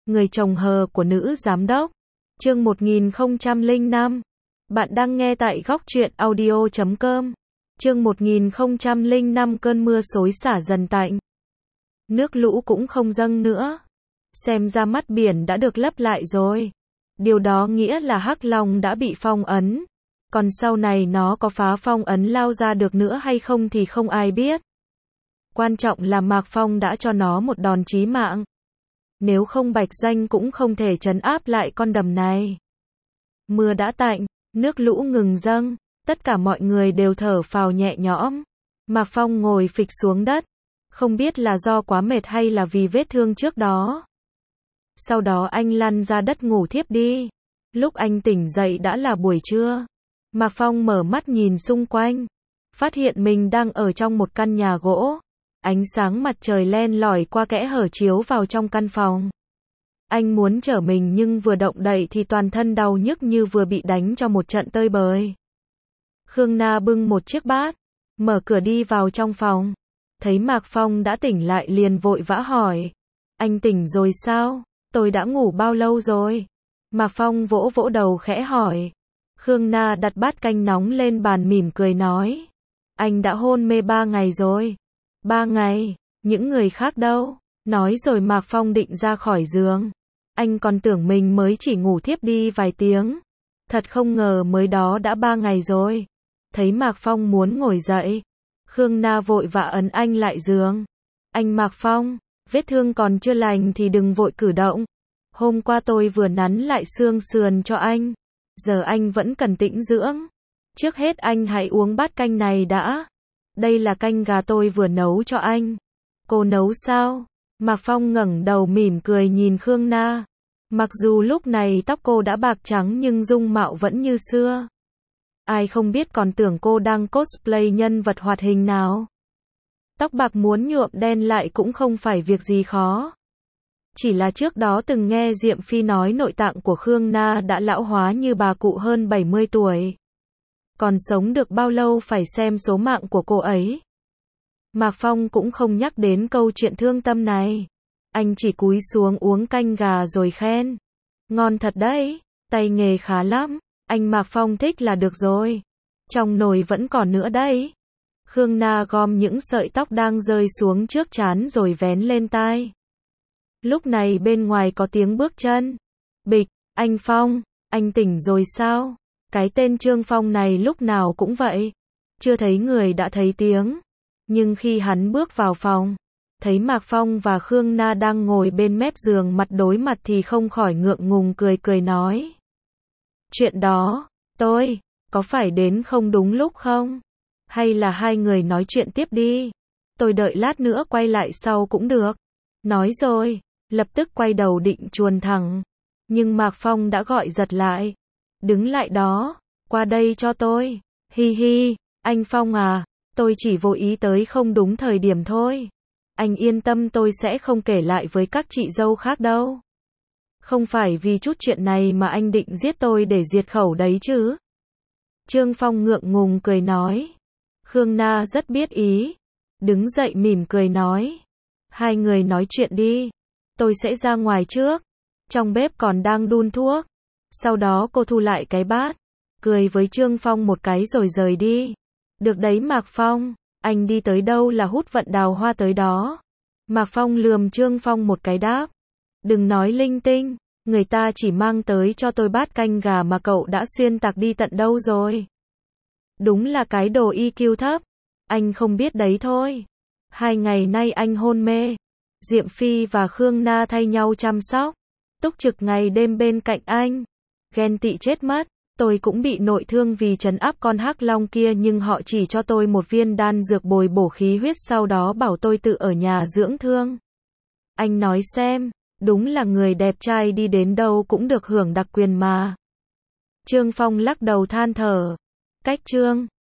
Người chồng hờ của nữ giám đốc. Chương 1005. Bạn đang nghe tại góc truyện audio.com. Chương 1005 cơn mưa xối xả dần tạnh. Nước lũ cũng không dâng nữa. Xem ra mắt biển đã được lấp lại rồi. Điều đó nghĩa là Hắc Long đã bị phong ấn. Còn sau này nó có phá phong ấn lao ra được nữa hay không thì không ai biết. Quan trọng là Mạc Phong đã cho nó một đòn chí mạng. Nếu không Bạch Doanh cũng không thể trấn áp lại con đầm này. Mưa đã tạnh, nước lũ ngừng dâng, tất cả mọi người đều thở phào nhẹ nhõm. Mạc Phong ngồi phịch xuống đất, không biết là do quá mệt hay là vì vết thương trước đó. Sau đó anh lăn ra đất ngủ thiếp đi. Lúc anh tỉnh dậy đã là buổi trưa. Mạc Phong mở mắt nhìn xung quanh, phát hiện mình đang ở trong một căn nhà gỗ. Ánh sáng mặt trời len lỏi qua kẽ hở chiếu vào trong căn phòng. Anh muốn trở mình nhưng vừa động đậy thì toàn thân đau nhức như vừa bị đánh cho một trận tơi bời. Khương Na bưng một chiếc bát, mở cửa đi vào trong phòng. Thấy Mạc Phong đã tỉnh lại liền vội vã hỏi. Anh tỉnh rồi sao? Tôi đã ngủ bao lâu rồi? Mạc Phong vỗ vỗ đầu khẽ hỏi. Khương Na đặt bát canh nóng lên bàn mỉm cười nói. Anh đã hôn mê 3 ngày rồi. 3 ngày, những người khác đâu? Nói rồi Mạc Phong định ra khỏi giường. Anh còn tưởng mình mới chỉ ngủ thiếp đi vài tiếng. Thật không ngờ mới đó đã 3 ngày rồi. Thấy Mạc Phong muốn ngồi dậy, Khương Na vội vã ấn anh lại giường. Anh Mạc Phong, vết thương còn chưa lành thì đừng vội cử động. Hôm qua tôi vừa nắn lại xương sườn cho anh. Giờ anh vẫn cần tĩnh dưỡng. Trước hết anh hãy uống bát canh này đã. Đây là canh gà tôi vừa nấu cho anh. Cô nấu sao? Mạc Phong ngẩng đầu mỉm cười nhìn Khương Na. Mặc dù lúc này tóc cô đã bạc trắng nhưng dung mạo vẫn như xưa. Ai không biết còn tưởng cô đang cosplay nhân vật hoạt hình nào. Tóc bạc muốn nhuộm đen lại cũng không phải việc gì khó. Chỉ là trước đó từng nghe Diệm Phi nói nội tạng của Khương Na đã lão hóa như bà cụ hơn 70 tuổi. Còn sống được bao lâu phải xem số mạng của cô ấy. Mạc Phong cũng không nhắc đến câu chuyện thương tâm này. Anh chỉ cúi xuống uống canh gà rồi khen. Ngon thật đấy, tay nghề khá lắm. Anh Mạc Phong thích là được rồi. Trong nồi vẫn còn nữa đấy. Khương Na gom những sợi tóc đang rơi xuống trước trán rồi vén lên tai. Lúc này bên ngoài có tiếng bước chân. Bịch, anh Phong, anh tỉnh rồi sao? Cái tên Trương Phong này lúc nào cũng vậy. Chưa thấy người đã thấy tiếng. Nhưng khi hắn bước vào phòng, thấy Mạc Phong và Khương Na đang ngồi bên mép giường mặt đối mặt thì không khỏi ngượng ngùng cười cười nói. Chuyện đó, tôi, có phải đến không đúng lúc không? Hay là hai người nói chuyện tiếp đi? Tôi đợi lát nữa quay lại sau cũng được. Nói rồi, lập tức quay đầu định chuồn thẳng. Nhưng Mạc Phong đã gọi giật lại. Đứng lại đó, qua đây cho tôi. Hi hi, anh Phong à, tôi chỉ vô ý tới không đúng thời điểm thôi. Anh yên tâm tôi sẽ không kể lại với các chị dâu khác đâu. Không phải vì chút chuyện này mà anh định giết tôi để diệt khẩu đấy chứ. Trương Phong ngượng ngùng cười nói. Khương Na rất biết ý. Đứng dậy mỉm cười nói. Hai người nói chuyện đi. Tôi sẽ ra ngoài trước. Trong bếp còn đang đun thuốc. Sau đó cô thu lại cái bát. Cười với Trương Phong một cái rồi rời đi. Được đấy Mạc Phong. Anh đi tới đâu là hút vận đào hoa tới đó. Mạc Phong lườm Trương Phong một cái đáp. Đừng nói linh tinh. Người ta chỉ mang tới cho tôi bát canh gà mà cậu đã xuyên tạc đi tận đâu rồi. Đúng là cái đồ EQ thấp. Anh không biết đấy thôi. 2 ngày nay anh hôn mê. Diệm Phi và Khương Na thay nhau chăm sóc. Túc trực ngày đêm bên cạnh anh. Ghen tị chết mất. Tôi cũng bị nội thương vì trấn áp con Hắc Long kia nhưng họ chỉ cho tôi một viên đan dược bồi bổ khí huyết sau đó bảo tôi tự ở nhà dưỡng thương. Anh nói xem, đúng là người đẹp trai đi đến đâu cũng được hưởng đặc quyền mà. Trương Phong lắc đầu than thở. Cách Trương